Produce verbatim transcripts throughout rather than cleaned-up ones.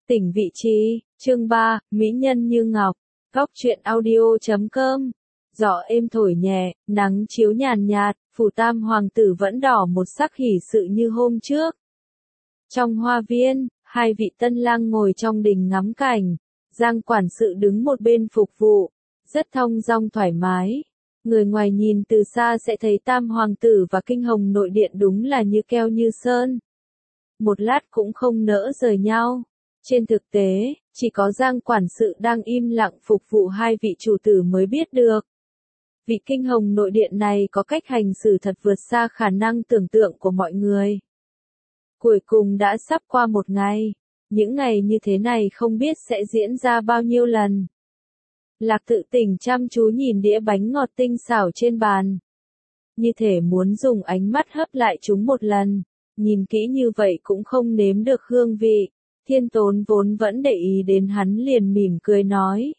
Tỉnh vị trí, chương ba, Mỹ nhân như ngọc, góc truyện audio chấm com. Gió êm thổi nhẹ, nắng chiếu nhàn nhạt, phủ tam hoàng tử vẫn đỏ một sắc hỉ sự như hôm trước. Trong hoa viên, hai vị tân lang ngồi trong đình ngắm cảnh, Giang quản sự đứng một bên phục vụ, rất thong dong thoải mái. Người ngoài nhìn từ xa sẽ thấy tam hoàng tử và kinh hồng nội điện đúng là như keo như sơn. Một lát cũng không nỡ rời nhau. Trên thực tế, chỉ có Giang quản sự đang im lặng phục vụ hai vị chủ tử mới biết được. Vị kinh hồng nội điện này có cách hành xử thật vượt xa khả năng tưởng tượng của mọi người. Cuối cùng đã sắp qua một ngày. Những ngày như thế này không biết sẽ diễn ra bao nhiêu lần. Lạc Tự Tỉnh chăm chú nhìn đĩa bánh ngọt tinh xảo trên bàn. Như thể muốn dùng ánh mắt hấp lại chúng một lần. Nhìn kỹ như vậy cũng không nếm được hương vị. Thiên Tốn vốn vẫn để ý đến hắn liền mỉm cười nói.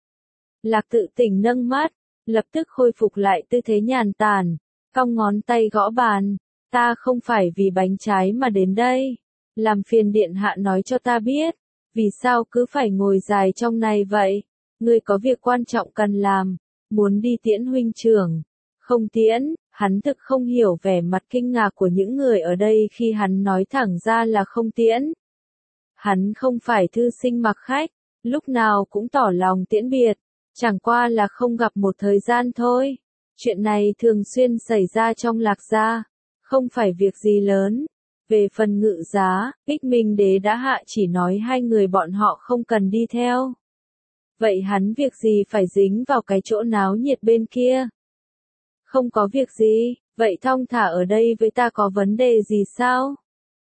Lạc Tự Tỉnh nâng mắt, lập tức khôi phục lại tư thế nhàn tản, cong ngón tay gõ bàn. Ta không phải vì bánh trái mà đến đây. Làm phiền điện hạ nói cho ta biết, vì sao cứ phải ngồi dài trong này vậy? Ngươi có việc quan trọng cần làm, muốn đi tiễn huynh trưởng. Không tiễn, hắn thực không hiểu vẻ mặt kinh ngạc của những người ở đây khi hắn nói thẳng ra là không tiễn. Hắn không phải thư sinh mặc khách, lúc nào cũng tỏ lòng tiễn biệt, chẳng qua là không gặp một thời gian thôi. Chuyện này thường xuyên xảy ra trong Lạc gia, không phải việc gì lớn. Về phần Ngự Giá, Ích Minh Đế đã hạ chỉ nói hai người bọn họ không cần đi theo. Vậy hắn việc gì phải dính vào cái chỗ náo nhiệt bên kia? Không có việc gì, vậy thong thả ở đây với ta có vấn đề gì sao?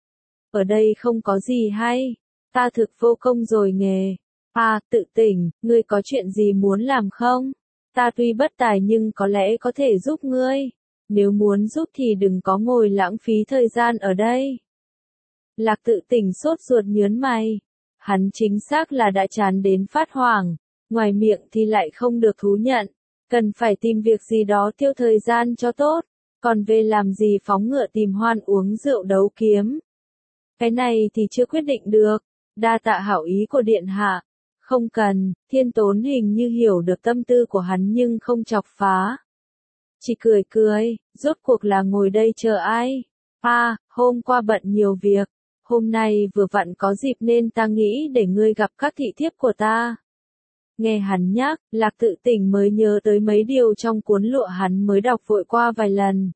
Ở đây không có gì hay, ta thực vô công rồi nghề. À, Tự Tỉnh, ngươi có chuyện gì muốn làm không? Ta tuy bất tài nhưng có lẽ có thể giúp ngươi. Nếu muốn giúp thì đừng có ngồi lãng phí thời gian ở đây. Lạc Tự Tỉnh sốt ruột nhớn mày. Hắn chính xác là đã chán đến phát hoảng, ngoài miệng thì lại không được thú nhận. Cần phải tìm việc gì đó tiêu thời gian cho tốt, còn về làm gì phóng ngựa tìm hoan uống rượu đấu kiếm. Cái này thì chưa quyết định được, đa tạ hảo ý của điện hạ. Không cần, Thiên Tốn hình như hiểu được tâm tư của hắn nhưng không chọc phá. Chỉ cười cười, rốt cuộc là ngồi đây chờ ai? À, hôm qua bận nhiều việc, hôm nay vừa vặn có dịp nên ta nghĩ để ngươi gặp các thị thiếp của ta. Nghe hắn nhắc, Lạc Tự Tỉnh mới nhớ tới mấy điều trong cuốn lụa hắn mới đọc vội qua vài lần.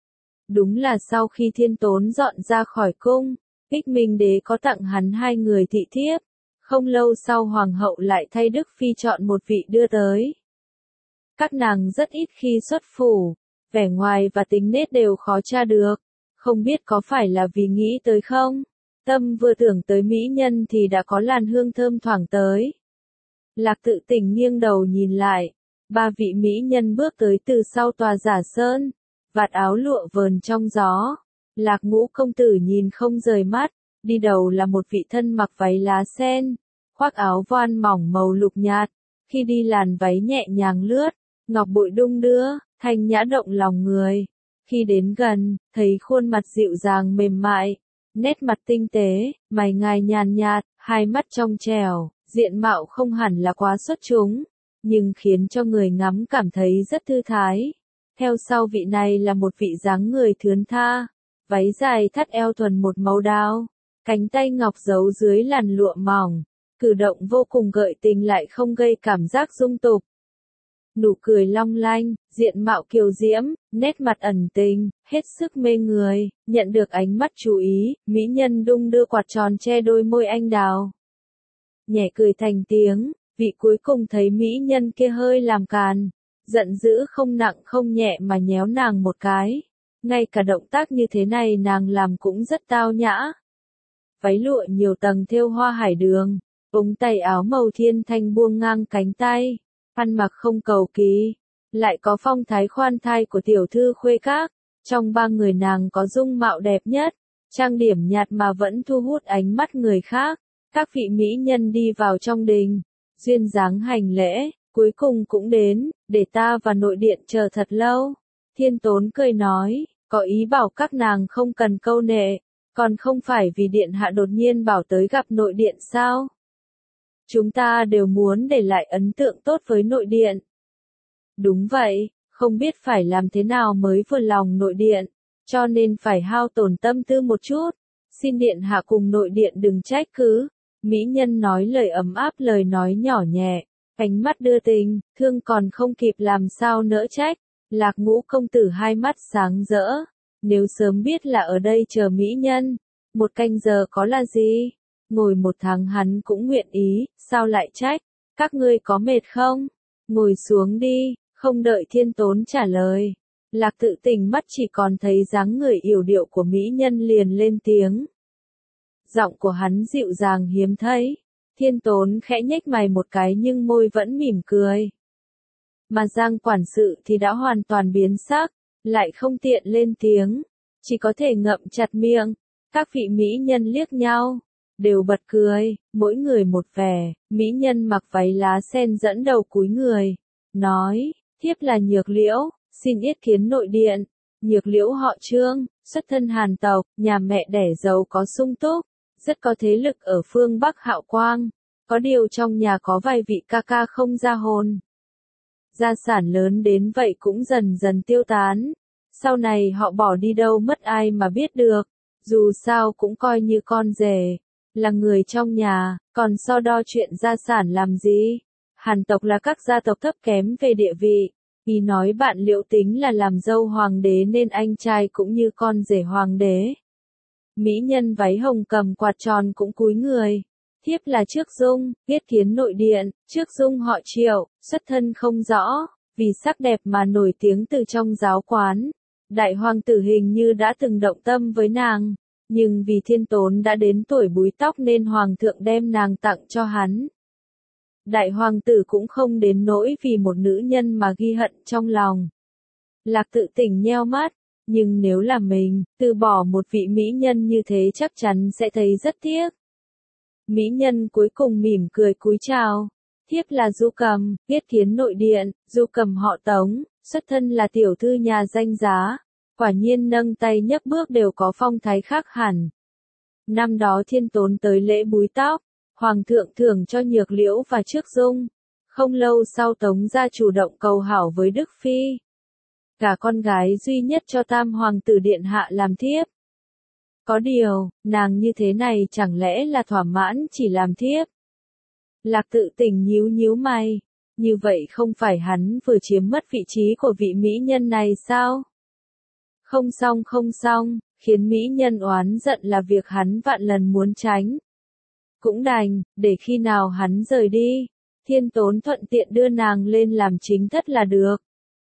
Đúng là sau khi Thiên Tốn dọn ra khỏi cung, Ích Minh Đế có tặng hắn hai người thị thiếp. Không lâu sau hoàng hậu lại thay Đức Phi chọn một vị đưa tới. Các nàng rất ít khi xuất phủ, vẻ ngoài và tính nết đều khó tra được, không biết có phải là vì nghĩ tới không? Tâm vừa tưởng tới mỹ nhân thì đã có làn hương thơm thoảng tới. Lạc Tự Tỉnh nghiêng đầu nhìn lại, ba vị mỹ nhân bước tới từ sau tòa giả sơn, vạt áo lụa vờn trong gió. Lạc Ngũ công tử nhìn không rời mắt, đi đầu là một vị thân mặc váy lá sen, khoác áo voan mỏng màu lục nhạt, khi đi làn váy nhẹ nhàng lướt, ngọc bội đung đưa, thanh nhã động lòng người. Khi đến gần, thấy khuôn mặt dịu dàng mềm mại, nét mặt tinh tế, mày ngài nhàn nhạt, hai mắt trong trẻo, diện mạo không hẳn là quá xuất chúng, nhưng khiến cho người ngắm cảm thấy rất thư thái. Theo sau vị này là một vị dáng người thướn tha, váy dài thắt eo thuần một màu đao, cánh tay ngọc giấu dưới làn lụa mỏng, cử động vô cùng gợi tình lại không gây cảm giác dung tục. Nụ cười long lanh, diện mạo kiều diễm, nét mặt ẩn tình, hết sức mê người, nhận được ánh mắt chú ý, mỹ nhân đung đưa quạt tròn che đôi môi anh đào. Nhẹ cười thành tiếng, vị cuối cùng thấy mỹ nhân kia hơi làm càn, giận dữ không nặng không nhẹ mà nhéo nàng một cái. Ngay cả động tác như thế này nàng làm cũng rất tao nhã. Váy lụa nhiều tầng thêu hoa hải đường, ống tay áo màu thiên thanh buông ngang cánh tay, ăn mặc không cầu kỳ, lại có phong thái khoan thai của tiểu thư khuê các. Trong ba người nàng có dung mạo đẹp nhất, trang điểm nhạt mà vẫn thu hút ánh mắt người khác. Các vị mỹ nhân đi vào trong đình, duyên dáng hành lễ, cuối cùng cũng đến, để ta và nội điện chờ thật lâu. Thiên Tốn cười nói, có ý bảo các nàng không cần câu nệ, còn không phải vì điện hạ đột nhiên bảo tới gặp nội điện sao? Chúng ta đều muốn để lại ấn tượng tốt với nội điện. Đúng vậy, không biết phải làm thế nào mới vừa lòng nội điện, cho nên phải hao tổn tâm tư một chút. Xin điện hạ cùng nội điện đừng trách cứ. Mỹ nhân nói lời ấm áp, lời nói nhỏ nhẹ, ánh mắt đưa tình, thương còn không kịp làm sao nỡ trách. Lạc Ngũ công tử hai mắt sáng rỡ. Nếu sớm biết là ở đây chờ mỹ nhân, một canh giờ có là gì? Ngồi một tháng hắn cũng nguyện ý, sao lại trách? Các ngươi có mệt không? Ngồi xuống đi, không đợi Thiên Tốn trả lời. Lạc Tự Tình mắt chỉ còn thấy dáng người yểu điệu của mỹ nhân liền lên tiếng. Giọng của hắn dịu dàng hiếm thấy. Thiên Tốn khẽ nhếch mày một cái nhưng môi vẫn mỉm cười. Mà Giang quản sự thì đã hoàn toàn biến sắc, lại không tiện lên tiếng, chỉ có thể ngậm chặt miệng. Các vị mỹ nhân liếc nhau, đều bật cười, mỗi người một vẻ. Mỹ nhân mặc váy lá sen dẫn đầu cúi người, nói, thiếp là Nhược Liễu, xin yết kiến nội điện. Nhược Liễu họ Trương, xuất thân Hàn tộc, nhà mẹ đẻ giàu có sung túc, rất có thế lực ở phương Bắc Hạo Quang. Có điều trong nhà có vài vị ca ca không ra hồn. Gia sản lớn đến vậy cũng dần dần tiêu tán. Sau này họ bỏ đi đâu mất ai mà biết được. Dù sao cũng coi như con rể, là người trong nhà, còn so đo chuyện gia sản làm gì. Hàn tộc là các gia tộc thấp kém về địa vị. Ý nói bạn Liễu tính là làm dâu hoàng đế nên anh trai cũng như con rể hoàng đế. Mỹ nhân váy hồng cầm quạt tròn cũng cúi người. Thiếp là Trước Dung, yết kiến nội điện. Trước Dung họ Triệu, xuất thân không rõ, vì sắc đẹp mà nổi tiếng từ trong giáo quán. Đại hoàng tử hình như đã từng động tâm với nàng, nhưng vì Thiên Tốn đã đến tuổi búi tóc nên hoàng thượng đem nàng tặng cho hắn. Đại hoàng tử cũng không đến nỗi vì một nữ nhân mà ghi hận trong lòng. Lạc Tự Tình nheo mắt, nhưng nếu là mình, từ bỏ một vị mỹ nhân như thế chắc chắn sẽ thấy rất tiếc. Mỹ nhân cuối cùng mỉm cười cúi chào. Thiếp là Du Cầm, yết kiến nội điện. Du Cầm họ Tống, xuất thân là tiểu thư nhà danh giá. Quả nhiên nâng tay nhấc bước đều có phong thái khác hẳn. Năm đó Thiên Tốn tới lễ búi tóc, Hoàng thượng thưởng cho Nhược Liễu và Trước Dung. Không lâu sau Tống gia chủ động cầu hảo với Đức Phi. Cả con gái duy nhất cho Tam Hoàng tử Điện Hạ làm thiếp. Có điều, nàng như thế này chẳng lẽ là thỏa mãn chỉ làm thiếp? Lạc Tự Tình nhíu nhíu mày. Như vậy không phải hắn vừa chiếm mất vị trí của vị mỹ nhân này sao? Không xong không xong, khiến mỹ nhân oán giận là việc hắn vạn lần muốn tránh. Cũng đành, để khi nào hắn rời đi, Thiên Tốn thuận tiện đưa nàng lên làm chính thất là được.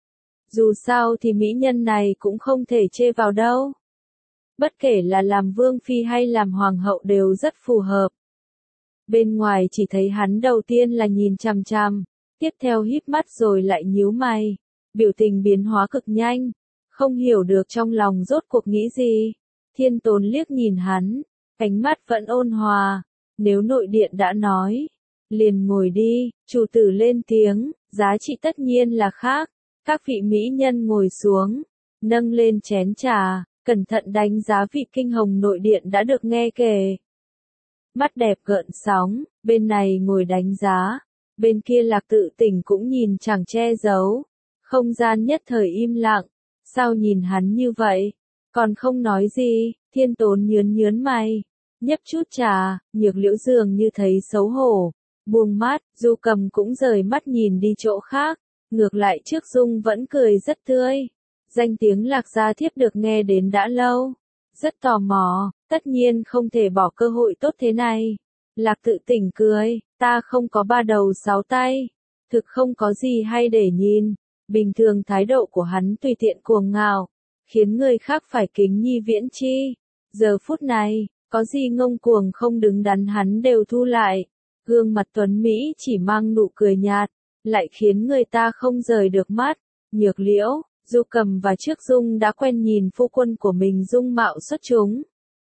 Dù sao thì mỹ nhân này cũng không thể chê vào đâu. Bất kể là làm vương phi hay làm hoàng hậu đều rất phù hợp. Bên ngoài chỉ thấy hắn đầu tiên là nhìn chằm chằm, tiếp theo híp mắt rồi lại nhíu mày, biểu tình biến hóa cực nhanh, không hiểu được trong lòng rốt cuộc nghĩ gì. Thiên Tốn liếc nhìn hắn, ánh mắt vẫn ôn hòa, nếu nội điện đã nói, liền ngồi đi. Chủ tử lên tiếng, giá trị tất nhiên là khác. Các vị mỹ nhân ngồi xuống, nâng lên chén trà, cẩn thận đánh giá vị kinh hồng nội điện đã được nghe kể. Mắt đẹp gợn sóng, bên này ngồi đánh giá, bên kia Lạc Tự Tình cũng nhìn chẳng che giấu. Không gian nhất thời im lặng, sao nhìn hắn như vậy, còn không nói gì. Thiên Tốn nhướn nhướn mày, nhấp chút trà. Nhược Liễu dường như thấy xấu hổ, buông mắt. Du Cầm cũng rời mắt nhìn đi chỗ khác, ngược lại Trước Dung vẫn cười rất tươi. Danh tiếng Lạc gia thiếp được nghe đến đã lâu, rất tò mò, tất nhiên không thể bỏ cơ hội tốt thế này. Lạc Tự Tình cười, ta không có ba đầu sáu tay, thực không có gì hay để nhìn. Bình thường thái độ của hắn tùy tiện cuồng ngạo, khiến người khác phải kính nhi viễn chi. Giờ phút này, có gì ngông cuồng không đứng đắn hắn đều thu lại. Gương mặt tuấn Mỹ chỉ mang nụ cười nhạt, lại khiến người ta không rời được mắt. Nhược Liễu, Du Cầm và Trước Dung đã quen nhìn phu quân của mình dung mạo xuất chúng.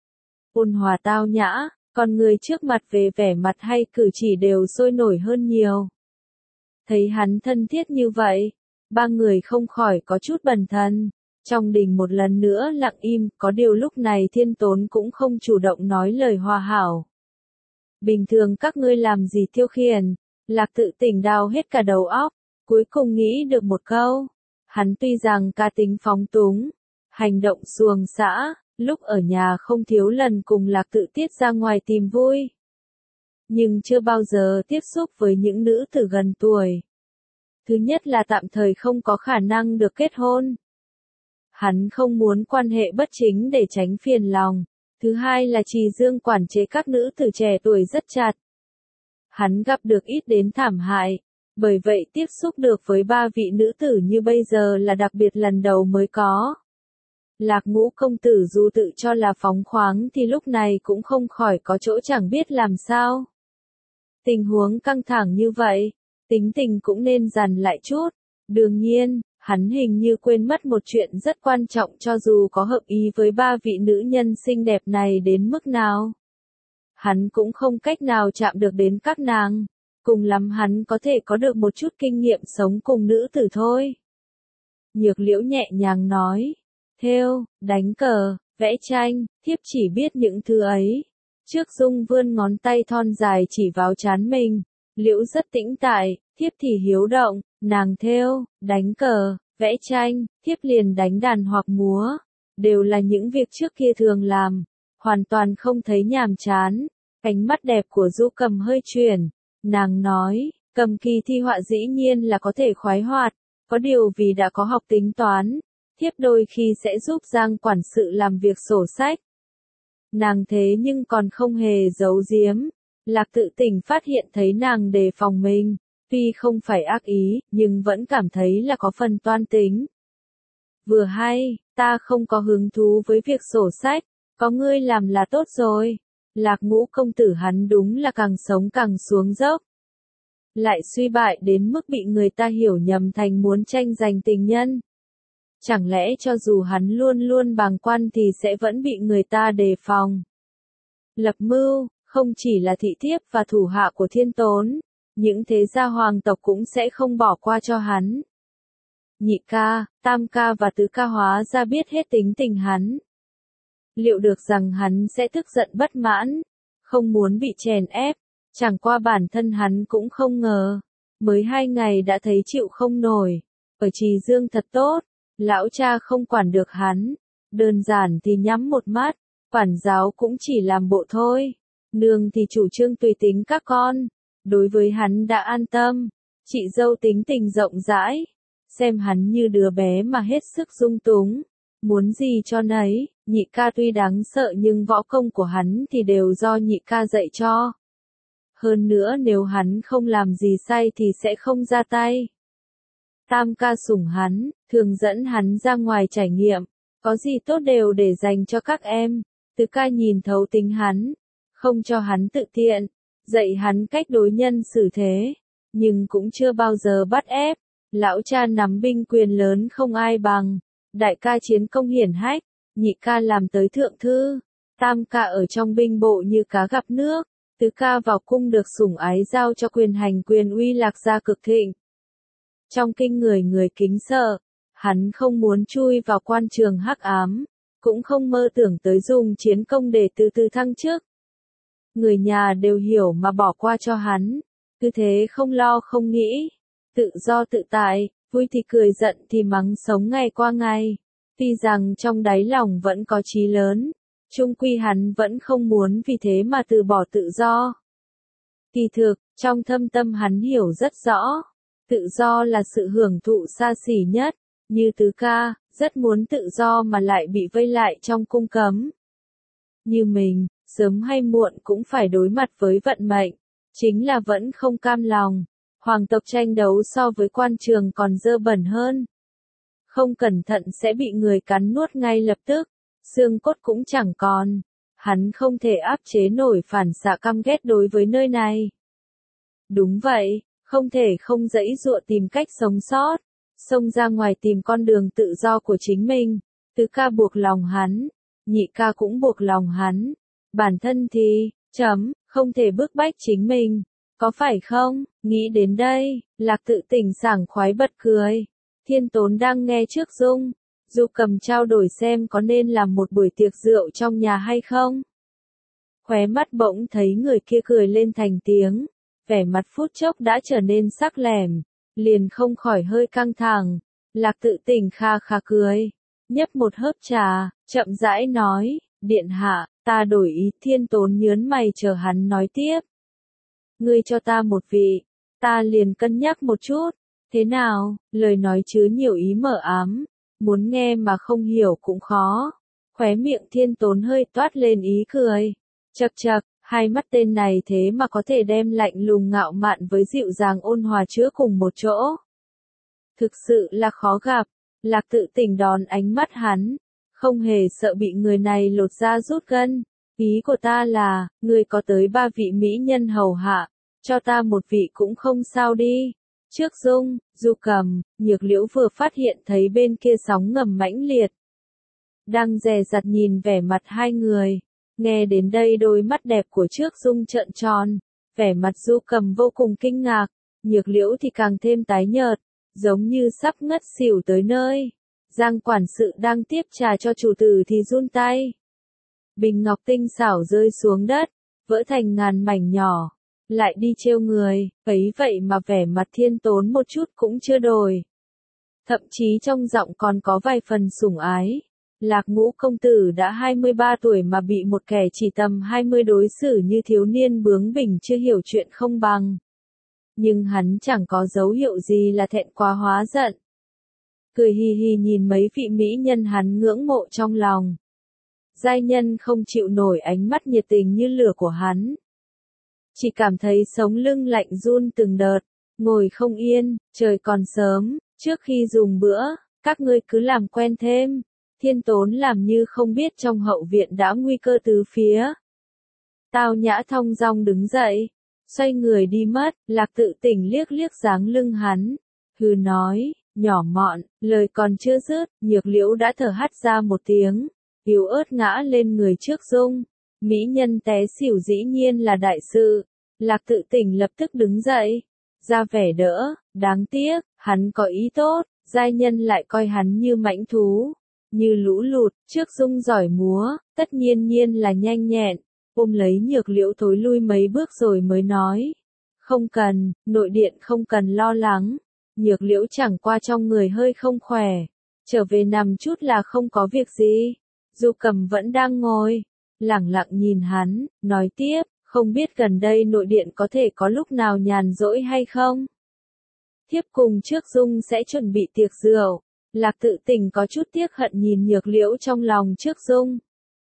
Ôn hòa tao nhã, còn người trước mặt về vẻ mặt hay cử chỉ đều sôi nổi hơn nhiều. Thấy hắn thân thiết như vậy, ba người không khỏi có chút bần thần. Trong đình một lần nữa lặng im, có điều lúc này Thiên Tốn cũng không chủ động nói lời hòa hảo. Bình thường các ngươi làm gì tiêu khiển, Lạc Tự Tỉnh đào hết cả đầu óc, cuối cùng nghĩ được một câu. Hắn tuy rằng cá tính phóng túng, hành động xuồng xã, lúc ở nhà không thiếu lần cùng Lạc Tự Tiết ra ngoài tìm vui. Nhưng chưa bao giờ tiếp xúc với những nữ tử gần tuổi. Thứ nhất là tạm thời không có khả năng được kết hôn. Hắn không muốn quan hệ bất chính để tránh phiền lòng. Thứ hai là Trì Dương quản chế các nữ tử trẻ tuổi rất chặt. Hắn gặp được ít đến thảm hại. Bởi vậy tiếp xúc được với ba vị nữ tử như bây giờ là đặc biệt lần đầu mới có. Lạc Ngũ công tử dù tự cho là phóng khoáng thì lúc này cũng không khỏi có chỗ chẳng biết làm sao. Tình huống căng thẳng như vậy, tính tình cũng nên dằn lại chút. Đương nhiên, hắn hình như quên mất một chuyện rất quan trọng cho dù có hợp ý với ba vị nữ nhân xinh đẹp này đến mức nào. Hắn cũng không cách nào chạm được đến các nàng. Cùng lắm hắn có thể có được một chút kinh nghiệm sống cùng nữ tử thôi. Nhược Liễu nhẹ nhàng nói. Thêu, đánh cờ, vẽ tranh, thiếp chỉ biết những thứ ấy. Trước Dung vươn ngón tay thon dài chỉ vào trán mình. Liễu rất tĩnh tại, thiếp thì hiếu động, nàng thêu, đánh cờ, vẽ tranh, thiếp liền đánh đàn hoặc múa. Đều là những việc trước kia thường làm. Hoàn toàn không thấy nhàm chán. Cánh mắt đẹp của Du Cầm hơi chuyển. Nàng nói, cầm kỳ thi họa dĩ nhiên là có thể khoái hoạt, có điều vì đã có học tính toán, thiếp đôi khi sẽ giúp Giang quản sự làm việc sổ sách. Nàng thế nhưng còn không hề giấu giếm, Lạc Tự Tỉnh phát hiện thấy nàng đề phòng mình, tuy không phải ác ý, nhưng vẫn cảm thấy là có phần toan tính. Vừa hay, ta không có hứng thú với việc sổ sách, có ngươi làm là tốt rồi. Lạc Ngũ công tử hắn đúng là càng sống càng xuống dốc. Lại suy bại đến mức bị người ta hiểu nhầm thành muốn tranh giành tình nhân. Chẳng lẽ cho dù hắn luôn luôn bàng quan thì sẽ vẫn bị người ta đề phòng. Lập mưu, không chỉ là thị thiếp và thủ hạ của Thiên Tốn, những thế gia hoàng tộc cũng sẽ không bỏ qua cho hắn. Nhị ca, tam ca và tứ ca hóa ra biết hết tính tình hắn. Liệu được rằng hắn sẽ tức giận bất mãn, không muốn bị chèn ép, chẳng qua bản thân hắn cũng không ngờ. Mới hai ngày đã thấy chịu không nổi, ở Trì Dương thật tốt, lão cha không quản được hắn, đơn giản thì nhắm một mắt, quản giáo cũng chỉ làm bộ thôi, nương thì chủ trương tùy tính các con, đối với hắn đã an tâm, chị dâu tính tình rộng rãi, xem hắn như đứa bé mà hết sức dung túng, muốn gì cho nấy. Nhị ca tuy đáng sợ nhưng võ công của hắn thì đều do nhị ca dạy cho. Hơn nữa nếu hắn không làm gì sai thì sẽ không ra tay. Tam ca sủng hắn, thường dẫn hắn ra ngoài trải nghiệm, có gì tốt đều để dành cho các em. Tứ ca nhìn thấu tính hắn, không cho hắn tự tiện, dạy hắn cách đối nhân xử thế, nhưng cũng chưa bao giờ bắt ép. Lão cha nắm binh quyền lớn không ai bằng, đại ca chiến công hiển hách. Nhị ca làm tới thượng thư, tam ca ở trong binh bộ như cá gặp nước, tứ ca vào cung được sủng ái giao cho quyền hành quyền uy Lạc gia cực thịnh. Trong kinh người người kính sợ, hắn không muốn chui vào quan trường hắc ám, cũng không mơ tưởng tới dùng chiến công để từ từ thăng chức. Người nhà đều hiểu mà bỏ qua cho hắn, cứ thế không lo không nghĩ, tự do tự tại, vui thì cười giận thì mắng sống ngày qua ngày. Tuy rằng trong đáy lòng vẫn có chí lớn, chung quy hắn vẫn không muốn vì thế mà từ bỏ tự do. Kỳ thực, trong thâm tâm hắn hiểu rất rõ, tự do là sự hưởng thụ xa xỉ nhất, như tứ ca, rất muốn tự do mà lại bị vây lại trong cung cấm. Như mình, sớm hay muộn cũng phải đối mặt với vận mệnh, chính là vẫn không cam lòng. Hoàng tộc tranh đấu so với quan trường còn dơ bẩn hơn. Không cẩn thận sẽ bị người cắn nuốt ngay lập tức, xương cốt cũng chẳng còn. Hắn không thể áp chế nổi phản xạ căm ghét đối với nơi này. Đúng vậy, không thể không dãy dụa tìm cách sống sót, xông ra ngoài tìm con đường tự do của chính mình. Tứ ca buộc lòng hắn, nhị ca cũng buộc lòng hắn. Bản thân thì, chấm, không thể bức bách chính mình. Có phải không? Nghĩ đến đây, Lạc Tự Tỉnh sảng khoái bật cười. Thiên Tốn đang nghe trước Dung, Du Cầm trao đổi xem có nên làm một buổi tiệc rượu trong nhà hay không. khóe mắt bỗng thấy người kia cười lên thành tiếng, vẻ mặt phút chốc đã trở nên sắc lẻm, liền không khỏi hơi căng thẳng. Lạc Tự Tình kha kha cười, nhấp một hớp trà, chậm rãi nói, điện hạ, ta đổi ý. Thiên Tốn nhớn mày chờ hắn nói tiếp. Ngươi cho ta một vị, ta liền cân nhắc một chút, thế nào? Lời nói chứa nhiều ý mờ ám, muốn nghe mà không hiểu cũng khó. Khóe miệng Thiên Tốn hơi toát lên ý cười, chậc chậc, hai mắt tên này thế mà có thể đem lạnh lùng ngạo mạn với dịu dàng ôn hòa chứa cùng một chỗ. Thực sự là khó gặp. Lạc Tự Tình đón ánh mắt hắn, không hề sợ bị người này lột da rút gân. Ý của ta là, ngươi có tới ba vị mỹ nhân hầu hạ, cho ta một vị cũng không sao đi. Trước Dung, Du Cầm, Nhược Liễu vừa phát hiện thấy bên kia sóng ngầm mãnh liệt. Đang dè dặt nhìn vẻ mặt hai người. Nghe đến đây đôi mắt đẹp của Trước Dung trợn tròn, vẻ mặt Du Cầm vô cùng kinh ngạc, Nhược Liễu thì càng thêm tái nhợt, giống như sắp ngất xỉu tới nơi. Giang quản sự đang tiếp trà cho chủ tử thì run tay. Bình ngọc tinh xảo rơi xuống đất, vỡ thành ngàn mảnh nhỏ, lại đi trêu người, ấy vậy mà vẻ mặt Thiên Tốn một chút cũng chưa đổi. Thậm chí trong giọng còn có vài phần sủng ái. Lạc Ngũ công tử đã hai mươi ba tuổi mà bị một kẻ chỉ tầm hai mươi đối xử như thiếu niên bướng bỉnh chưa hiểu chuyện không bằng. Nhưng hắn chẳng có dấu hiệu gì là thẹn quá hóa giận. Cười hì hì nhìn mấy vị mỹ nhân hắn ngưỡng mộ trong lòng. Giai nhân không chịu nổi ánh mắt nhiệt tình như lửa của hắn. Chỉ cảm thấy sống lưng lạnh run từng đợt, ngồi không yên, trời còn sớm, trước khi dùng bữa, các ngươi cứ làm quen thêm. Thiên Tốn làm như không biết trong hậu viện đã nguy cơ tứ phía. Tao nhã thong dong đứng dậy, xoay người đi mất. Lạc Tự Tình liếc liếc dáng lưng hắn, hừ nói, nhỏ mọn. Lời còn chưa dứt, Nhược Liễu đã thở hắt ra một tiếng, yếu ớt ngã lên người Trước Dung. Mỹ nhân té xỉu dĩ nhiên là đại sự. Lạc Tự Tình lập tức đứng dậy, ra vẻ đỡ, đáng tiếc, hắn có ý tốt, giai nhân lại coi hắn như mãnh thú, như lũ lụt. Trước Dung giỏi múa, tất nhiên nhiên là nhanh nhẹn, ôm lấy Nhược Liễu thối lui mấy bước rồi mới nói, không cần, nội điện không cần lo lắng. Nhược Liễu chẳng qua trong người hơi không khỏe, trở về nằm chút là không có việc gì. Du Cầm vẫn đang ngồi, lẳng lặng nhìn hắn, nói tiếp, không biết gần đây nội điện có thể có lúc nào nhàn rỗi hay không? Thiếp cùng Trước Dung sẽ chuẩn bị tiệc rượu. Lạc Tự Tình có chút tiếc hận nhìn Nhược Liễu trong lòng Trước Dung.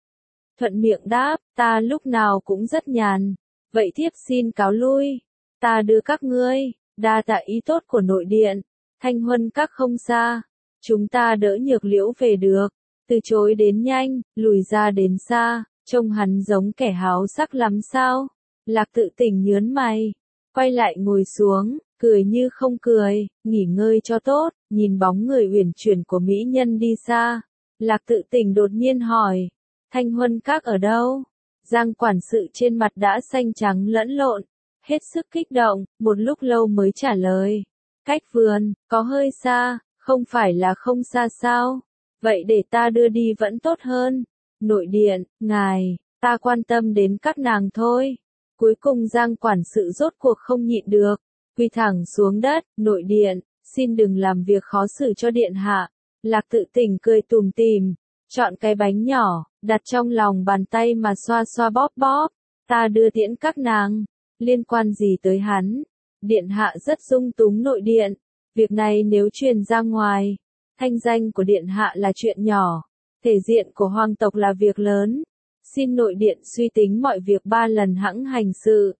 Thuận miệng đáp, ta lúc nào cũng rất nhàn. Vậy thiếp xin cáo lui. Ta đưa các ngươi, đa tạ ý tốt của nội điện. Thanh Huân các không xa. Chúng ta đỡ Nhược Liễu về được. Từ chối đến nhanh, lùi ra đến xa. Trông hắn giống kẻ háo sắc lắm sao? Lạc Tự Tình nhớn mày, quay lại ngồi xuống, cười như không cười, nghỉ ngơi cho tốt. Nhìn bóng người uyển chuyển của mỹ nhân đi xa, Lạc Tự Tình đột nhiên hỏi, Thanh Huân các ở đâu? Giang quản sự trên mặt đã xanh trắng lẫn lộn, hết sức kích động, một lúc lâu mới trả lời, cách vườn, có hơi xa, không phải là không xa sao? Vậy để ta đưa đi vẫn tốt hơn. Nội điện, ngài, ta quan tâm đến các nàng thôi. Cuối cùng Giang quản sự rốt cuộc không nhịn được, quỳ thẳng xuống đất. Nội điện, xin đừng làm việc khó xử cho điện hạ. Lạc Tự Tình cười tủm tỉm, chọn cái bánh nhỏ, đặt trong lòng bàn tay mà xoa xoa bóp bóp. Ta đưa tiễn các nàng, liên quan gì tới hắn? Điện hạ rất dung túng nội điện, việc này nếu truyền ra ngoài, thanh danh của điện hạ là chuyện nhỏ, thể diện của hoàng tộc là việc lớn. Xin nội điện suy tính mọi việc ba lần hãng hành sự.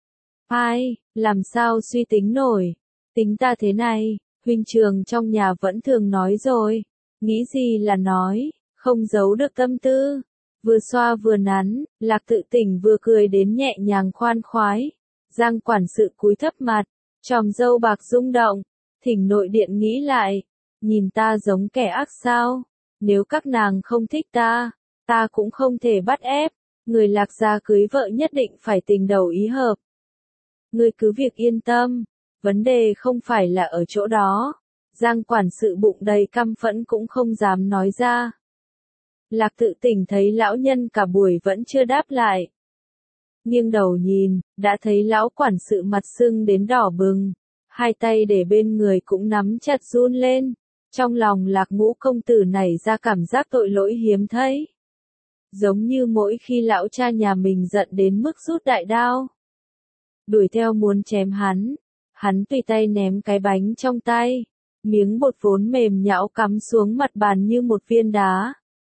Ai, làm sao suy tính nổi? Tính ta thế này, huynh trường trong nhà vẫn thường nói rồi, nghĩ gì là nói, không giấu được tâm tư. Vừa xoa vừa nắn, Lạc Tự Tình vừa cười đến nhẹ nhàng khoan khoái. Giang quản sự cúi thấp mặt, tròm râu bạc rung động, thỉnh nội điện nghĩ lại, nhìn ta giống kẻ ác sao? Nếu các nàng không thích ta, ta cũng không thể bắt ép, người Lạc gia cưới vợ nhất định phải tình đầu ý hợp. Ngươi cứ việc yên tâm, vấn đề không phải là ở chỗ đó. Giang quản sự bụng đầy căm phẫn cũng không dám nói ra. Lạc Tự Tình thấy lão nhân cả buổi vẫn chưa đáp lại, nghiêng đầu nhìn, đã thấy lão quản sự mặt sưng đến đỏ bừng, hai tay để bên người cũng nắm chặt run lên. Trong lòng Lạc Ngũ công tử nảy ra cảm giác tội lỗi hiếm thấy. Giống như mỗi khi lão cha nhà mình giận đến mức rút đại đao, đuổi theo muốn chém hắn, hắn tùy tay ném cái bánh trong tay, miếng bột vốn mềm nhão cắm xuống mặt bàn như một viên đá.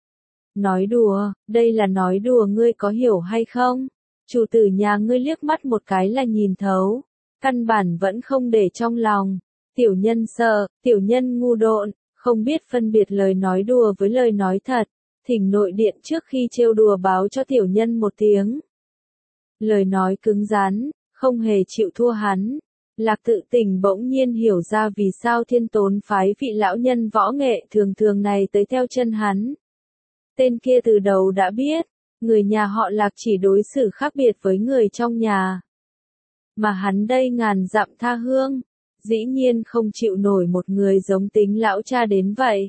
Nói đùa, đây là nói đùa, ngươi có hiểu hay không? Chủ tử nhà ngươi liếc mắt một cái là nhìn thấu, căn bản vẫn không để trong lòng. Tiểu nhân sợ, tiểu nhân ngu độn, không biết phân biệt lời nói đùa với lời nói thật, thỉnh nội điện trước khi trêu đùa báo cho tiểu nhân một tiếng. Lời nói cứng rắn, không hề chịu thua hắn. Lạc Tự Tình bỗng nhiên hiểu ra vì sao Thiên Tốn phái vị lão nhân võ nghệ thường thường này tới theo chân hắn. Tên kia từ đầu đã biết, người nhà họ Lạc chỉ đối xử khác biệt với người trong nhà. Mà hắn đây ngàn dặm tha hương, dĩ nhiên không chịu nổi một người giống tính lão cha đến vậy.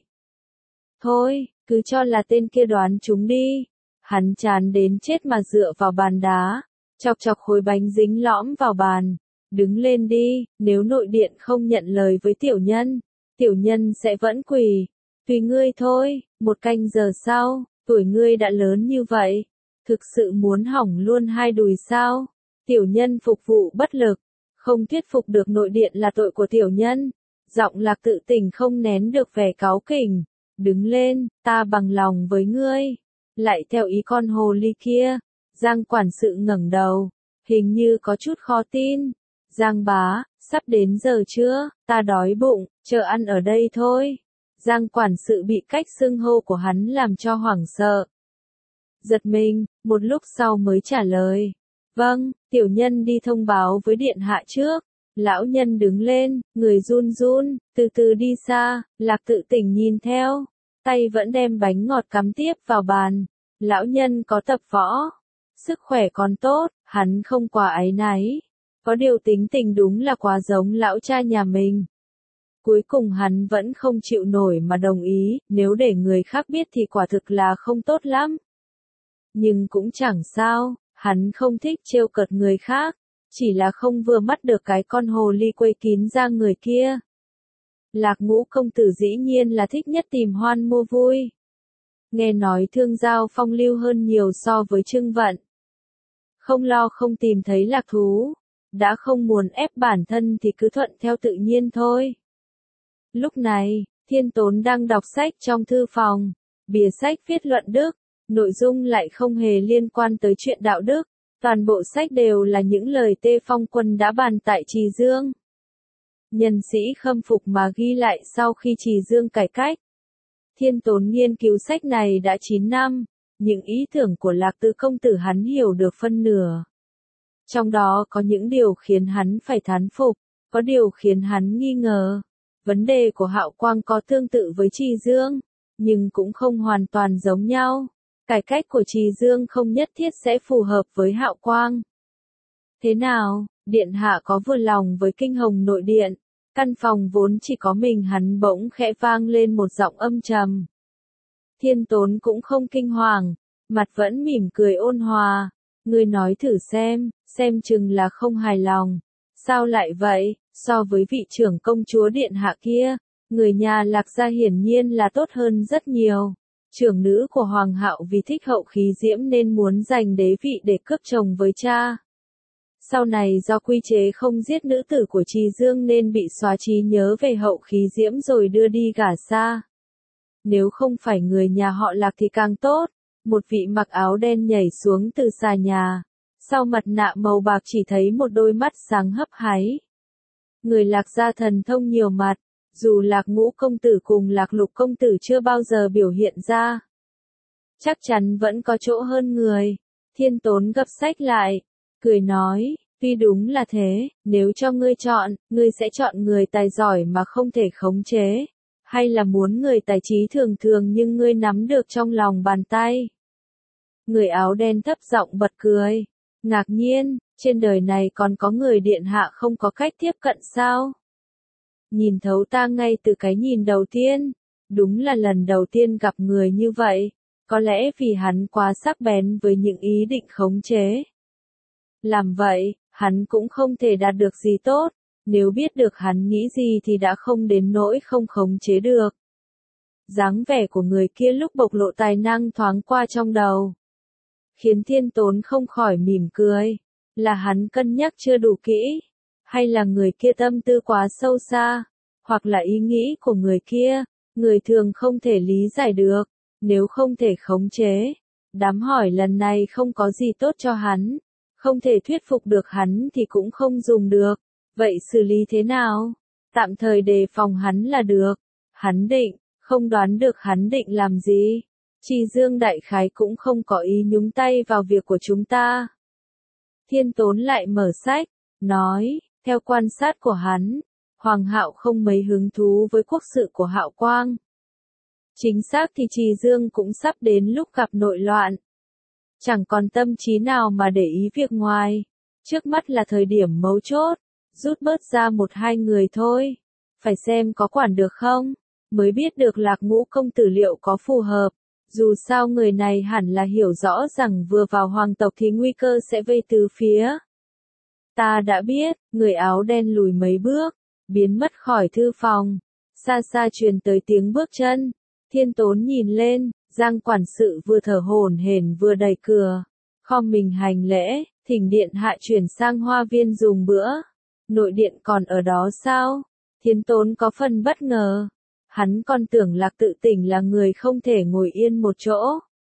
Thôi, cứ cho là tên kia đoán chúng đi. Hắn chán đến chết mà dựa vào bàn đá, chọc chọc khối bánh dính lõm vào bàn. Đứng lên đi, nếu nội điện không nhận lời với tiểu nhân, tiểu nhân sẽ vẫn quỳ. Tùy ngươi thôi. Một canh giờ sau, tuổi ngươi đã lớn như vậy, thực sự muốn hỏng luôn hai đùi sao? Tiểu nhân phục vụ bất lực, không thuyết phục được nội điện là tội của tiểu nhân. Giọng Lạc Tự Tình không nén được vẻ cáu kỉnh. Đứng lên, ta bằng lòng với ngươi. Lại theo ý con hồ ly kia. Giang quản sự ngẩng đầu, hình như có chút khó tin. Giang bá, sắp đến giờ chưa? Ta đói bụng, chờ ăn ở đây thôi. Giang quản sự bị cách xưng hô của hắn làm cho hoảng sợ. Giật mình, một lúc sau mới trả lời. Vâng, tiểu nhân đi thông báo với điện hạ trước. Lão nhân đứng lên, người run run, từ từ đi xa. Lạc Tự Tình nhìn theo, tay vẫn đem bánh ngọt cắm tiếp vào bàn. Lão nhân có tập võ, sức khỏe còn tốt, hắn không quá áy náy. Có điều tính tình đúng là quá giống lão cha nhà mình. Cuối cùng hắn vẫn không chịu nổi mà đồng ý, nếu để người khác biết thì quả thực là không tốt lắm. Nhưng cũng chẳng sao, hắn không thích trêu cợt người khác, chỉ là không vừa mắt được cái con hồ ly quây kín ra người kia. Lạc Ngũ công tử dĩ nhiên là thích nhất tìm hoan mua vui. Nghe nói Thương Giao phong lưu hơn nhiều so với Trưng Vận. Không lo không tìm thấy lạc thú, đã không muốn ép bản thân thì cứ thuận theo tự nhiên thôi. Lúc này, Thiên Tốn đang đọc sách trong thư phòng, bìa sách viết luận đức, nội dung lại không hề liên quan tới chuyện đạo đức, toàn bộ sách đều là những lời Tê Phong Quân đã bàn tại Trì Dương. Nhân sĩ khâm phục mà ghi lại sau khi Trì Dương cải cách. Thiên Tốn nghiên cứu sách này đã chín năm, những ý tưởng của Lạc Tứ công tử hắn hiểu được phân nửa. Trong đó có những điều khiến hắn phải thán phục, có điều khiến hắn nghi ngờ. Vấn đề của Hạo Quang có tương tự với Trì Dương, nhưng cũng không hoàn toàn giống nhau. Cải cách của Trì Dương không nhất thiết sẽ phù hợp với Hạo Quang. Thế nào, điện hạ có vừa lòng với kinh hồng nội điện? Căn phòng vốn chỉ có mình hắn bỗng khẽ vang lên một giọng âm trầm. Thiên Tốn cũng không kinh hoàng, mặt vẫn mỉm cười ôn hòa. Ngươi nói thử xem, xem chừng là không hài lòng. Sao lại vậy? So với vị trưởng công chúa điện hạ kia, người nhà Lạc gia hiển nhiên là tốt hơn rất nhiều. Trưởng nữ của Hoàng hậu vì thích hậu khí diễm nên muốn giành đế vị để cướp chồng với cha. Sau này do quy chế không giết nữ tử của Trì Dương nên bị xóa trí nhớ về hậu khí diễm rồi đưa đi gả xa. Nếu không phải người nhà họ Lạc thì càng tốt. Một vị mặc áo đen nhảy xuống từ xà nhà. Sau mặt nạ màu bạc chỉ thấy một đôi mắt sáng hấp háy. Người Lạc gia thần thông nhiều mặt, dù Lạc Ngũ công tử cùng Lạc Lục công tử chưa bao giờ biểu hiện ra. Chắc chắn vẫn có chỗ hơn người. Thiên Tốn gấp sách lại, cười nói, tuy đúng là thế, nếu cho ngươi chọn, ngươi sẽ chọn người tài giỏi mà không thể khống chế, hay là muốn người tài trí thường thường nhưng ngươi nắm được trong lòng bàn tay. Người áo đen thấp giọng bật cười, ngạc nhiên, trên đời này còn có người điện hạ không có cách tiếp cận sao? Nhìn thấu ta ngay từ cái nhìn đầu tiên, đúng là lần đầu tiên gặp người như vậy, có lẽ vì hắn quá sắc bén với những ý định khống chế. Làm vậy, hắn cũng không thể đạt được gì tốt, nếu biết được hắn nghĩ gì thì đã không đến nỗi không khống chế được. Dáng vẻ của người kia lúc bộc lộ tài năng thoáng qua trong đầu, khiến Thiên Tốn không khỏi mỉm cười. Là hắn cân nhắc chưa đủ kỹ, hay là người kia tâm tư quá sâu xa, hoặc là ý nghĩ của người kia, người thường không thể lý giải được, nếu không thể khống chế. Đám hỏi lần này không có gì tốt cho hắn, không thể thuyết phục được hắn thì cũng không dùng được, vậy xử lý thế nào? Tạm thời đề phòng hắn là được. Hắn định, không đoán được hắn định làm gì. Trì Dương đại khái cũng không có ý nhúng tay vào việc của chúng ta. Thiên Tốn lại mở sách, nói, theo quan sát của hắn, Hoàng Hạo không mấy hứng thú với quốc sự của Hạo Quang. Chính xác thì Trì Dương cũng sắp đến lúc gặp nội loạn. Chẳng còn tâm trí nào mà để ý việc ngoài. Trước mắt là thời điểm mấu chốt, rút bớt ra một hai người thôi. Phải xem có quản được không, mới biết được Lạc Ngũ công tử liệu có phù hợp. Dù sao người này hẳn là hiểu rõ rằng vừa vào hoàng tộc thì nguy cơ sẽ vây từ phía. Ta đã biết, người áo đen lùi mấy bước, biến mất khỏi thư phòng. Xa xa truyền tới tiếng bước chân. Thiên Tốn nhìn lên, Giang quản sự vừa thở hổn hển vừa đẩy cửa, khom mình hành lễ, thỉnh điện hạ chuyển sang hoa viên dùng bữa. Nội điện còn ở đó sao? Thiên Tốn có phần bất ngờ. Hắn còn tưởng Lạc Tự Tỉnh là người không thể ngồi yên một chỗ.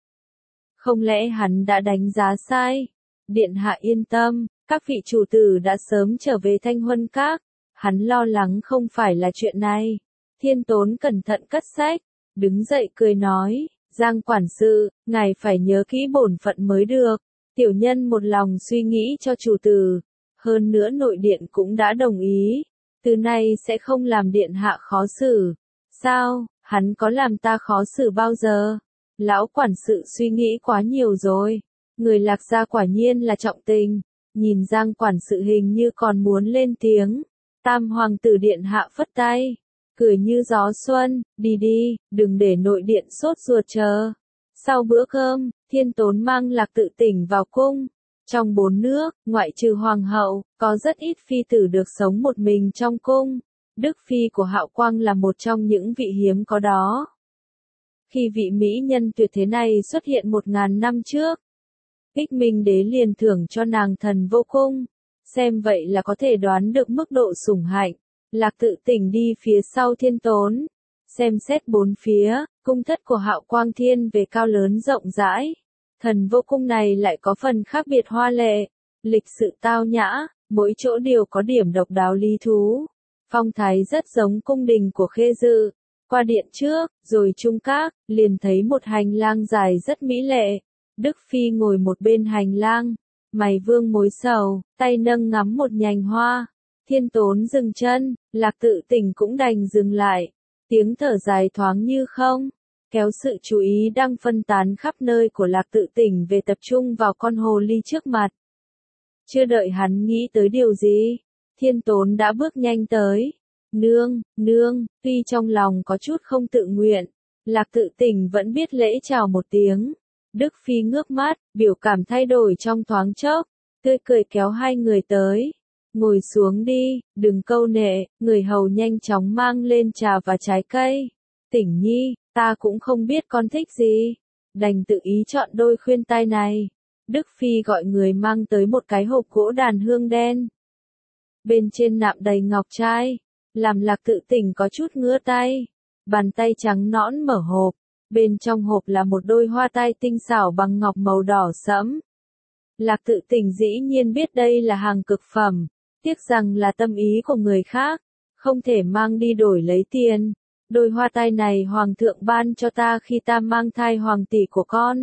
Không lẽ hắn đã đánh giá sai? Điện hạ yên tâm, các vị chủ tử đã sớm trở về Thanh Huân Các. Hắn lo lắng không phải là chuyện này. Thiên Tốn cẩn thận cất sách, đứng dậy cười nói, Giang quản sự, ngài phải nhớ kỹ bổn phận mới được. Tiểu nhân một lòng suy nghĩ cho chủ tử. Hơn nữa nội điện cũng đã đồng ý. Từ nay sẽ không làm điện hạ khó xử. Sao, hắn có làm ta khó xử bao giờ? Lão quản sự suy nghĩ quá nhiều rồi. Người Lạc gia quả nhiên là trọng tình. Nhìn Giang quản sự hình như còn muốn lên tiếng. Tam hoàng tử điện hạ phất tay, cười như gió xuân, đi đi, đừng để nội điện sốt ruột chờ. Sau bữa cơm, Thiên Tốn mang Lạc Tự Tỉnh vào cung. Trong bốn nước, ngoại trừ hoàng hậu, có rất ít phi tử được sống một mình trong cung. Đức phi của Hạo Quang là một trong những vị hiếm có đó. Khi vị mỹ nhân tuyệt thế này xuất hiện một ngàn năm trước, Ích Minh Đế liền thưởng cho nàng thần vô cung. Xem vậy là có thể đoán được mức độ sủng hạnh. Lạc Tự Tỉnh đi phía sau Thiên Tốn, xem xét bốn phía, cung thất của Hạo Quang thiên về cao lớn rộng rãi. Thần vô cung này lại có phần khác biệt hoa lệ, lịch sự tao nhã, mỗi chỗ đều có điểm độc đáo lý thú. Phong thái rất giống cung đình của Khê Dự. Qua điện trước, rồi trung các, liền thấy một hành lang dài rất mỹ lệ. Đức Phi ngồi một bên hành lang, mày vương mối sầu, tay nâng ngắm một nhành hoa. Thiên Tốn dừng chân, Lạc Tự Tỉnh cũng đành dừng lại. Tiếng thở dài thoáng như không, kéo sự chú ý đang phân tán khắp nơi của Lạc Tự Tỉnh về tập trung vào con hồ ly trước mặt. Chưa đợi hắn nghĩ tới điều gì, Thiên Tốn đã bước nhanh tới. Nương, nương, tuy trong lòng có chút không tự nguyện, Lạc Tự Tỉnh vẫn biết lễ chào một tiếng. Đức Phi ngước mắt, biểu cảm thay đổi trong thoáng chốc, tươi cười kéo hai người tới. Ngồi xuống đi, đừng câu nệ, người hầu nhanh chóng mang lên trà và trái cây. Tỉnh nhi, ta cũng không biết con thích gì, đành tự ý chọn đôi khuyên tai này. Đức Phi gọi người mang tới một cái hộp gỗ đàn hương đen. Bên trên nạm đầy ngọc trai, làm Lạc Tự Tỉnh có chút ngứa tay. Bàn tay trắng nõn mở hộp, bên trong hộp là một đôi hoa tai tinh xảo bằng ngọc màu đỏ sẫm. Lạc Tự Tỉnh dĩ nhiên biết đây là hàng cực phẩm, tiếc rằng là tâm ý của người khác, không thể mang đi đổi lấy tiền. Đôi hoa tai này hoàng thượng ban cho ta khi ta mang thai hoàng tỷ của con.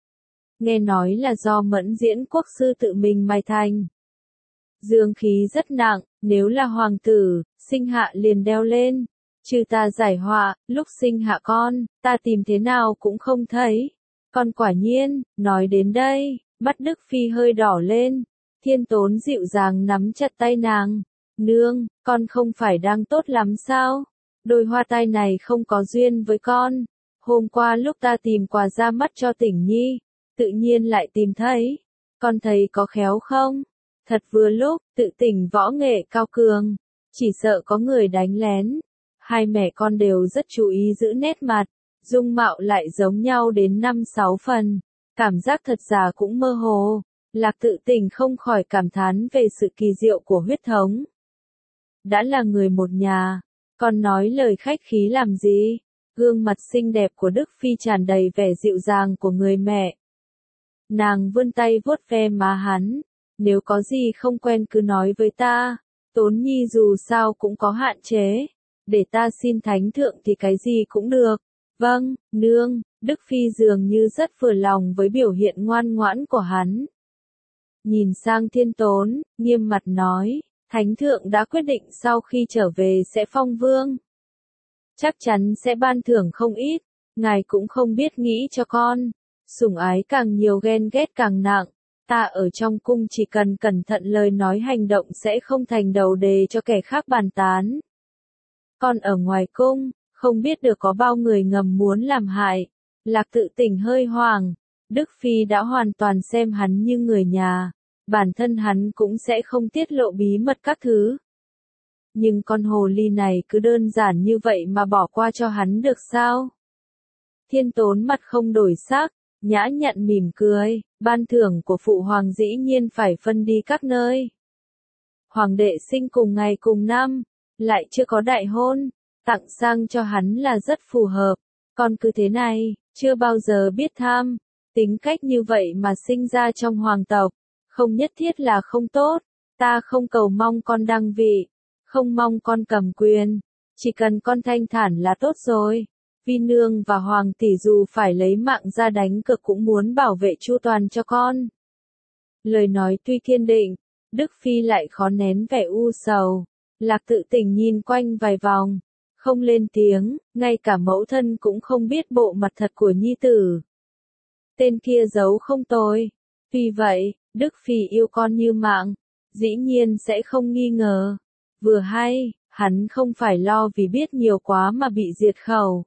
Nghe nói là do Mẫn Diễn quốc sư tự mình mài thành. Dương khí rất nặng, nếu là hoàng tử, sinh hạ liền đeo lên. Trừ ta giải họa, lúc sinh hạ con, ta tìm thế nào cũng không thấy. Con quả nhiên, nói đến đây, mắt Đức Phi hơi đỏ lên. Thiên Tốn dịu dàng nắm chặt tay nàng. Nương, con không phải đang tốt lắm sao? Đôi hoa tai này không có duyên với con. Hôm qua lúc ta tìm quà ra mắt cho Tỉnh nhi, tự nhiên lại tìm thấy. Con thấy có khéo không? Thật vừa lúc, Tự Tình võ nghệ cao cường, chỉ sợ có người đánh lén. Hai mẹ con đều rất chú ý giữ nét mặt, dung mạo lại giống nhau đến năm sáu phần, cảm giác thật giả cũng mơ hồ. Lạc Tự Tình không khỏi cảm thán về sự kỳ diệu của huyết thống. Đã là người một nhà, còn nói lời khách khí làm gì? Gương mặt xinh đẹp của Đức Phi tràn đầy vẻ dịu dàng của người mẹ. Nàng vươn tay vuốt ve má hắn, nếu có gì không quen cứ nói với ta, Tốn Nhi dù sao cũng có hạn chế, để ta xin thánh thượng thì cái gì cũng được. Vâng, nương. Đức Phi dường như rất vừa lòng với biểu hiện ngoan ngoãn của hắn. Nhìn sang Thiên Tốn, nghiêm mặt nói, thánh thượng đã quyết định sau khi trở về sẽ phong vương. Chắc chắn sẽ ban thưởng không ít, ngài cũng không biết nghĩ cho con. Sủng ái càng nhiều ghen ghét càng nặng, ta ở trong cung chỉ cần cẩn thận lời nói hành động sẽ không thành đầu đề cho kẻ khác bàn tán. Còn ở ngoài cung, không biết được có bao người ngầm muốn làm hại. Lạc Tự Tình hơi hoảng, Đức Phi đã hoàn toàn xem hắn như người nhà, bản thân hắn cũng sẽ không tiết lộ bí mật các thứ. Nhưng con hồ ly này cứ đơn giản như vậy mà bỏ qua cho hắn được sao? Thiên Tốn mặt không đổi sắc, nhã nhặn mỉm cười, ban thưởng của phụ hoàng dĩ nhiên phải phân đi các nơi. Hoàng đệ sinh cùng ngày cùng năm, lại chưa có đại hôn, tặng sang cho hắn là rất phù hợp, còn cứ thế này, chưa bao giờ biết tham, tính cách như vậy mà sinh ra trong hoàng tộc, không nhất thiết là không tốt, ta không cầu mong con đăng vị, không mong con cầm quyền, chỉ cần con thanh thản là tốt rồi. Vi nương và hoàng tỷ dù phải lấy mạng ra đánh cược cũng muốn bảo vệ chu toàn cho con. Lời nói tuy kiên định, Đức Phi lại khó nén vẻ u sầu. Lạc Tự Tình nhìn quanh vài vòng, không lên tiếng, ngay cả mẫu thân cũng không biết bộ mặt thật của nhi tử. Tên kia giấu không tồi. Vì vậy, Đức Phi yêu con như mạng, dĩ nhiên sẽ không nghi ngờ. Vừa hay, hắn không phải lo vì biết nhiều quá mà bị diệt khẩu.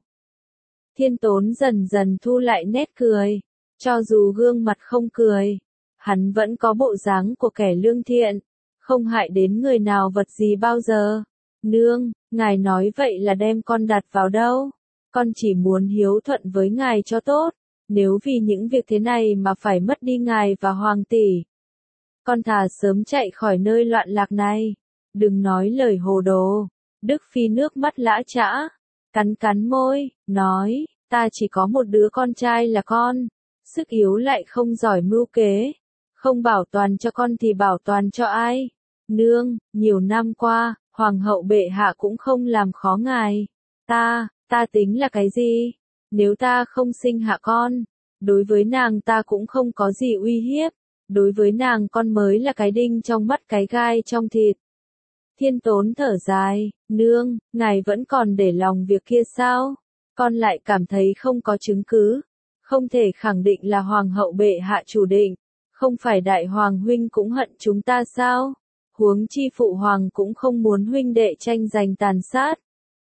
Thiên Tốn dần dần thu lại nét cười, cho dù gương mặt không cười, hắn vẫn có bộ dáng của kẻ lương thiện, không hại đến người nào vật gì bao giờ. Nương, ngài nói vậy là đem con đặt vào đâu? Con chỉ muốn hiếu thuận với ngài cho tốt, nếu vì những việc thế này mà phải mất đi ngài và hoàng tỷ. Con thà sớm chạy khỏi nơi loạn lạc này, đừng nói lời hồ đồ. Đức Phi nước mắt lã chã, cắn cắn môi, nói, ta chỉ có một đứa con trai là con, sức yếu lại không giỏi mưu kế, không bảo toàn cho con thì bảo toàn cho ai? Nương, nhiều năm qua, hoàng hậu bệ hạ cũng không làm khó ngài. Ta, ta tính là cái gì? Nếu ta không sinh hạ con, đối với nàng ta cũng không có gì uy hiếp, đối với nàng con mới là cái đinh trong mắt cái gai trong thịt. Thiên Tốn thở dài, nương, ngài vẫn còn để lòng việc kia sao? Con lại cảm thấy không có chứng cứ, không thể khẳng định là hoàng hậu bệ hạ chủ định, không phải đại hoàng huynh cũng hận chúng ta sao? Huống chi phụ hoàng cũng không muốn huynh đệ tranh giành tàn sát.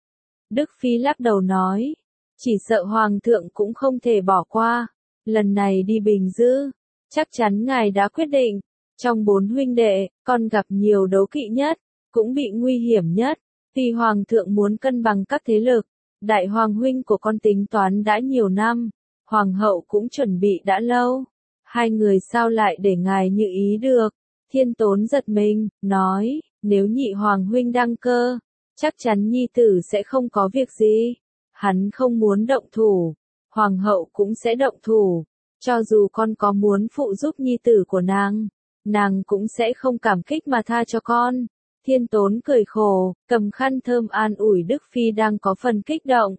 Đức Phi lắc đầu nói, chỉ sợ hoàng thượng cũng không thể bỏ qua, lần này đi Bình Dư, chắc chắn ngài đã quyết định, trong bốn huynh đệ, con gặp nhiều đấu kỵ nhất, cũng bị nguy hiểm nhất, vì hoàng thượng muốn cân bằng các thế lực, đại hoàng huynh của con tính toán đã nhiều năm, hoàng hậu cũng chuẩn bị đã lâu, hai người sao lại để ngài như ý được? Thiên Tốn giật mình, nói, nếu nhị hoàng huynh đăng cơ, chắc chắn nhi tử sẽ không có việc gì. Hắn không muốn động thủ, hoàng hậu cũng sẽ động thủ, cho dù con có muốn phụ giúp nhi tử của nàng, nàng cũng sẽ không cảm kích mà tha cho con. Thiên Tốn cười khổ, cầm khăn thơm an ủi Đức Phi đang có phần kích động.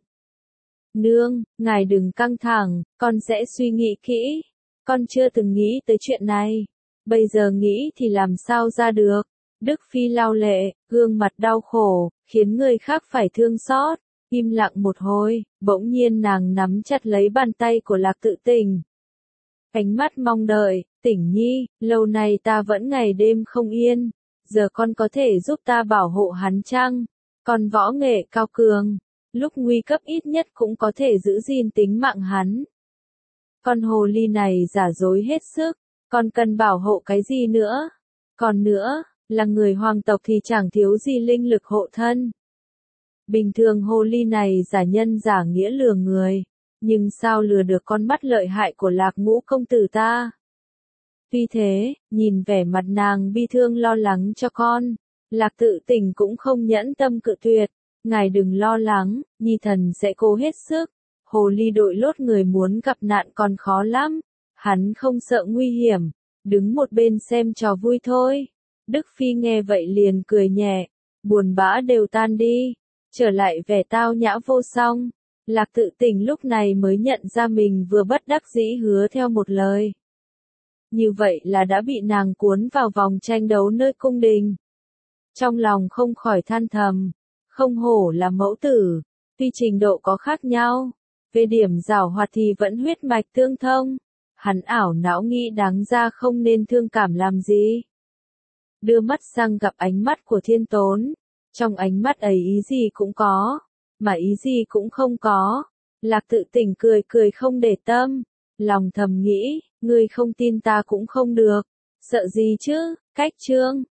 Nương, ngài đừng căng thẳng, con sẽ suy nghĩ kỹ, con chưa từng nghĩ tới chuyện này. Bây giờ nghĩ thì làm sao ra được? Đức Phi lau lệ, gương mặt đau khổ, khiến người khác phải thương xót. Im lặng một hồi, bỗng nhiên nàng nắm chặt lấy bàn tay của Lạc Tự Tình. Ánh mắt mong đợi, Tình Nhi, lâu nay ta vẫn ngày đêm không yên, giờ con có thể giúp ta bảo hộ hắn chăng? Con võ nghệ cao cường, lúc nguy cấp ít nhất cũng có thể giữ gìn tính mạng hắn. Con hồ ly này giả dối hết sức. Còn cần bảo hộ cái gì nữa? Còn nữa, là người hoàng tộc thì chẳng thiếu gì linh lực hộ thân. Bình thường hồ ly này giả nhân giả nghĩa lừa người, nhưng sao lừa được con mắt lợi hại của Lạc Ngũ công tử ta? Tuy thế, nhìn vẻ mặt nàng bi thương lo lắng cho con, Lạc Tự Tình cũng không nhẫn tâm cự tuyệt. Ngài đừng lo lắng, nhi thần sẽ cố hết sức. Hồ ly đội lốt người muốn gặp nạn còn khó lắm. Hắn không sợ nguy hiểm, đứng một bên xem trò vui thôi. Đức Phi nghe vậy liền cười nhẹ, buồn bã đều tan đi, trở lại vẻ tao nhã vô song. Lạc Tự Tình lúc này mới nhận ra mình vừa bất đắc dĩ hứa theo một lời. Như vậy là đã bị nàng cuốn vào vòng tranh đấu nơi cung đình. Trong lòng không khỏi than thầm, không hổ là mẫu tử, tuy trình độ có khác nhau, về điểm giảo hoạt thì vẫn huyết mạch tương thông. Hắn ảo não nghĩ đáng ra không nên thương cảm làm gì. Đưa mắt sang gặp ánh mắt của Thiên Tốn, trong ánh mắt ấy ý gì cũng có, mà ý gì cũng không có. Lạc Tự Tình cười cười không để tâm, lòng thầm nghĩ, ngươi không tin ta cũng không được, sợ gì chứ, cách chương.